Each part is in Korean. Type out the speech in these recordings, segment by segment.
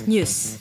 뉴스.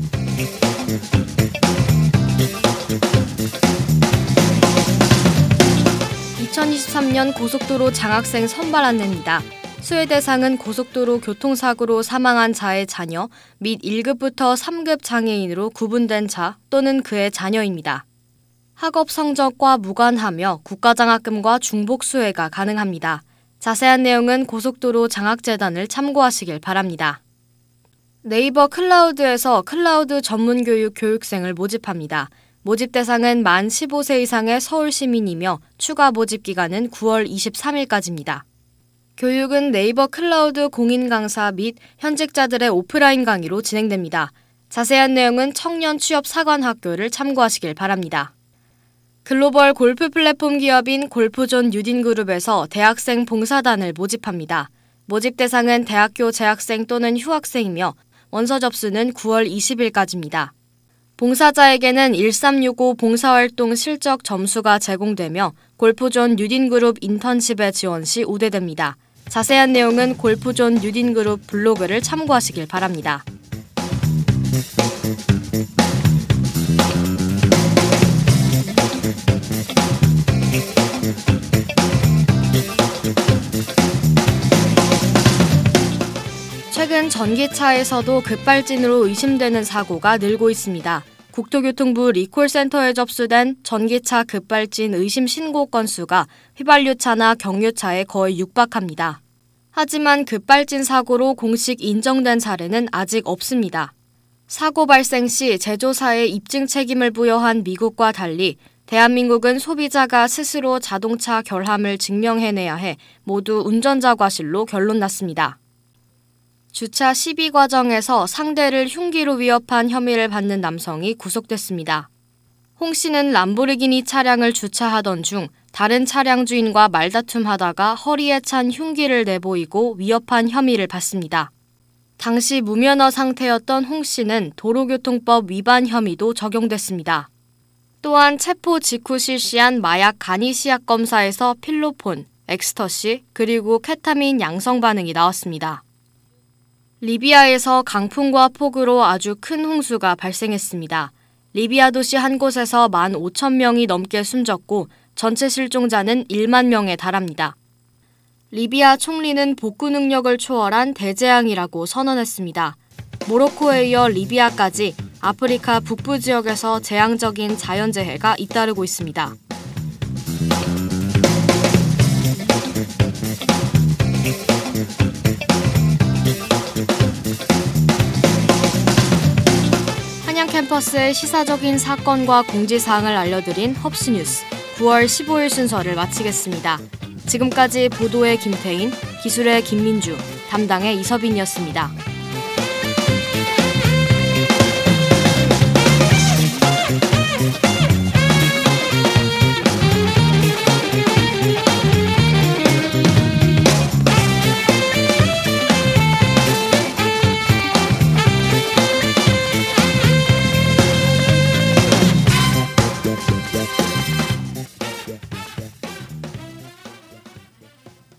2023년 고속도로 장학생 선발 안내입니다. 수혜 대상은 고속도로 교통사고로 사망한 자의 자녀 및 1급부터 3급 장애인으로 구분된 자 또는 그의 자녀입니다. 학업 성적과 무관하며 국가장학금과 중복 수혜가 가능합니다. 자세한 내용은 고속도로 장학재단을 참고하시길 바랍니다. 네이버 클라우드에서 클라우드 전문교육 교육생을 모집합니다. 모집 대상은 만 15세 이상의 서울 시민이며 추가 모집 기간은 9월 23일까지입니다. 교육은 네이버 클라우드 공인 강사 및 현직자들의 오프라인 강의로 진행됩니다. 자세한 내용은 청년 취업 사관학교를 참고하시길 바랍니다. 글로벌 골프 플랫폼 기업인 골프존 유딘그룹에서 대학생 봉사단을 모집합니다. 모집 대상은 대학교 재학생 또는 휴학생이며 원서 접수는 9월 20일까지입니다. 봉사자에게는 1365 봉사활동 실적 점수가 제공되며 골프존 유딘그룹 인턴십에 지원 시 우대됩니다. 자세한 내용은 골프존 유딘그룹 블로그를 참고하시길 바랍니다. 최근 전기차에서도 급발진으로 의심되는 사고가 늘고 있습니다. 국토교통부 리콜센터에 접수된 전기차 급발진 의심 신고 건수가 휘발유차나 경유차에 거의 육박합니다. 하지만 급발진 사고로 공식 인정된 사례는 아직 없습니다. 사고 발생 시 제조사에 입증 책임을 부여한 미국과 달리 대한민국은 소비자가 스스로 자동차 결함을 증명해내야 해 모두 운전자 과실로 결론났습니다. 주차 시비 과정에서 상대를 흉기로 위협한 혐의를 받는 남성이 구속됐습니다. 홍 씨는 람보르기니 차량을 주차하던 중 다른 차량 주인과 말다툼하다가 허리에 찬 흉기를 내보이고 위협한 혐의를 받습니다. 당시 무면허 상태였던 홍 씨는 도로교통법 위반 혐의도 적용됐습니다. 또한 체포 직후 실시한 마약 간이 시약 검사에서 필로폰, 엑스터시, 그리고 케타민 양성 반응이 나왔습니다. 리비아에서 강풍과 폭우로 아주 큰 홍수가 발생했습니다. 리비아 도시 한 곳에서 15,000명이 넘게 숨졌고 전체 실종자는 1만 명에 달합니다. 리비아 총리는 복구 능력을 초월한 대재앙이라고 선언했습니다. 모로코에 이어 리비아까지 아프리카 북부 지역에서 재앙적인 자연재해가 잇따르고 있습니다. 한양 캠퍼스의 시사적인 사건과 공지사항을 알려드린 헙스뉴스 9월 15일 순서를 마치겠습니다. 지금까지 보도의 김태인, 기술의 김민주, 담당의 이서빈이었습니다.